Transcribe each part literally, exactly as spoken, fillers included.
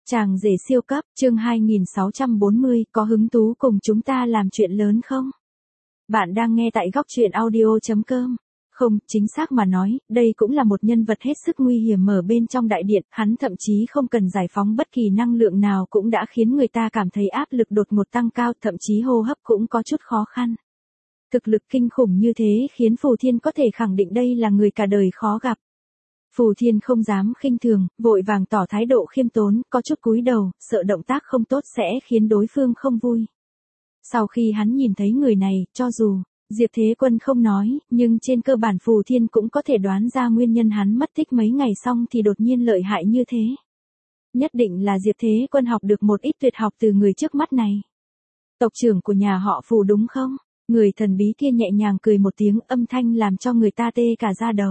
Chàng rể siêu cấp, chương hai nghìn sáu trăm bốn mươi, có hứng thú cùng chúng ta làm chuyện lớn không? Bạn đang nghe tại góc truyện audio chấm com. Không, chính xác mà nói, đây cũng là một nhân vật hết sức nguy hiểm ở bên trong đại điện, hắn thậm chí không cần giải phóng bất kỳ năng lượng nào cũng đã khiến người ta cảm thấy áp lực đột ngột tăng cao, thậm chí hô hấp cũng có chút khó khăn. Thực lực kinh khủng như thế khiến Phù Thiên có thể khẳng định đây là người cả đời khó gặp. Phù Thiên không dám khinh thường, vội vàng tỏ thái độ khiêm tốn, có chút cúi đầu, sợ động tác không tốt sẽ khiến đối phương không vui. Sau khi hắn nhìn thấy người này, cho dù Diệp Thế Quân không nói, nhưng trên cơ bản Phù Thiên cũng có thể đoán ra nguyên nhân hắn mất tích mấy ngày xong thì đột nhiên lợi hại như thế. Nhất định là Diệp Thế Quân học được một ít tuyệt học từ người trước mắt này. Tộc trưởng của nhà họ Phù đúng không? Người thần bí kia nhẹ nhàng cười một tiếng, âm thanh làm cho người ta tê cả da đầu.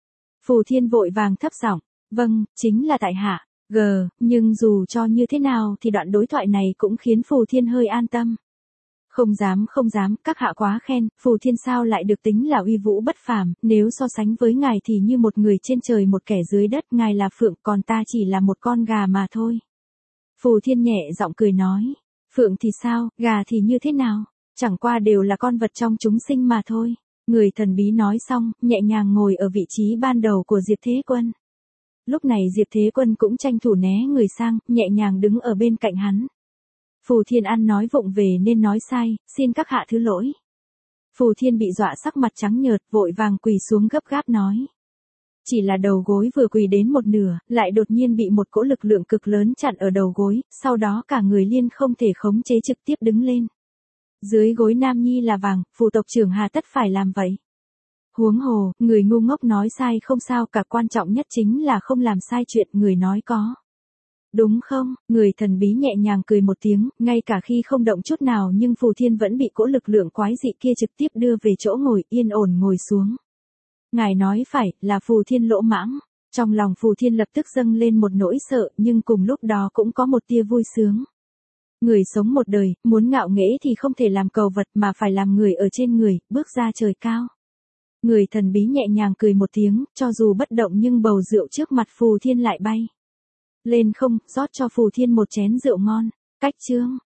Phù Thiên vội vàng thấp giọng, vâng, chính là tại hạ, g, nhưng dù cho như thế nào thì đoạn đối thoại này cũng khiến Phù Thiên hơi an tâm. Không dám không dám, các hạ quá khen, Phù Thiên sao lại được tính là uy vũ bất phàm, nếu so sánh với ngài thì như một người trên trời một kẻ dưới đất, ngài là phượng còn ta chỉ là một con gà mà thôi. Phù Thiên nhẹ giọng cười nói, phượng thì sao, gà thì như thế nào, chẳng qua đều là con vật trong chúng sinh mà thôi. Người thần bí nói xong, nhẹ nhàng ngồi ở vị trí ban đầu của Diệp Thế Quân. Lúc này Diệp Thế Quân cũng tranh thủ né người sang, nhẹ nhàng đứng ở bên cạnh hắn. Phù Thiên ăn nói vụng về nên nói sai, xin các hạ thứ lỗi. Phù Thiên bị dọa sắc mặt trắng nhợt, vội vàng quỳ xuống gấp gáp nói. Chỉ là đầu gối vừa quỳ đến một nửa, lại đột nhiên bị một cỗ lực lượng cực lớn chặn ở đầu gối, sau đó cả người liên không thể khống chế trực tiếp đứng lên. Dưới gối Nam Nhi là vàng, Phù tộc trưởng hà tất phải làm vậy. Huống hồ, người ngu ngốc nói sai không sao cả, quan trọng nhất chính là không làm sai chuyện người nói có. Đúng không? Người thần bí nhẹ nhàng cười một tiếng, ngay cả khi không động chút nào nhưng Phù Thiên vẫn bị cỗ lực lượng quái dị kia trực tiếp đưa về chỗ ngồi, yên ổn ngồi xuống. Ngài nói phải, là Phù Thiên lỗ mãng. Trong lòng Phù Thiên lập tức dâng lên một nỗi sợ, nhưng cùng lúc đó cũng có một tia vui sướng. Người sống một đời, muốn ngạo nghễ thì không thể làm cầu vật mà phải làm người ở trên người, bước ra trời cao. Người thần bí nhẹ nhàng cười một tiếng, cho dù bất động nhưng bầu rượu trước mặt Phù Thiên lại bay lên không, rót cho Phù Thiên một chén rượu ngon. Cách chương,